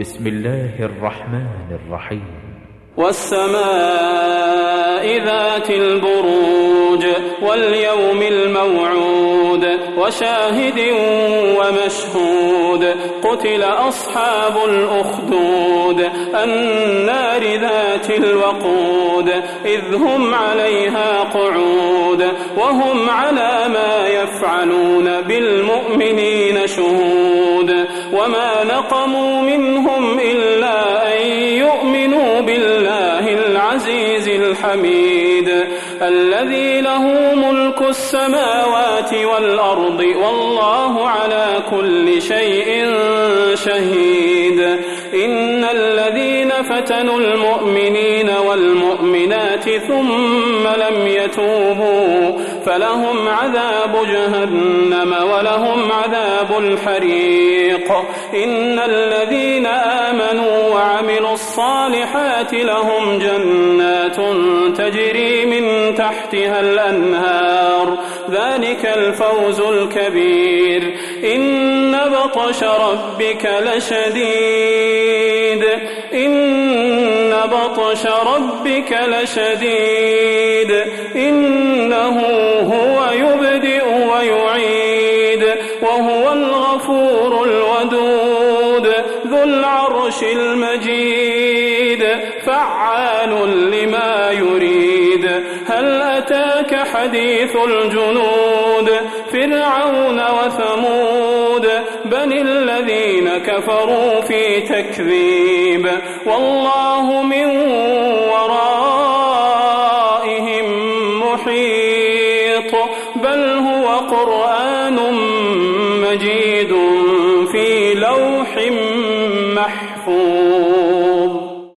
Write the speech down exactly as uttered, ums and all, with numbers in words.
بسم الله الرحمن الرحيم. والسماء ذات البروج واليوم الموعود وشاهد ومشهود قتل أصحاب الأخدود النار ذات الوقود إذ هم عليها قعود وهم على ما يفعلون بالمؤمنين شهود وما نقموا منهم إلا أن يؤمنوا بالله العزيز الحميد الذي له ملك السماوات والأرض والله على كل شيء شهيد. إن الذين فتنوا المؤمنين والمؤمنات ثم لم يتوبوا فلهم عذاب جهنم ولهم عذاب الحريق. إن الذين آمنوا وعملوا الصالحات لهم جنات تجري من تحتها الأنهار ذلك الفوز الكبير. إن بطش ربك لشديد إن بطش ربك لشديد إنه هو يبدئ ويعيد وهو الغفور الودود ذو العرش المجيد فعال لما يريد. هل أتاك حديث الجنود فرعون وثمود بل الذين كفروا في تكذيب والله من ورائهم محيط بل هو قرآن مجيد في لوح محفوظ.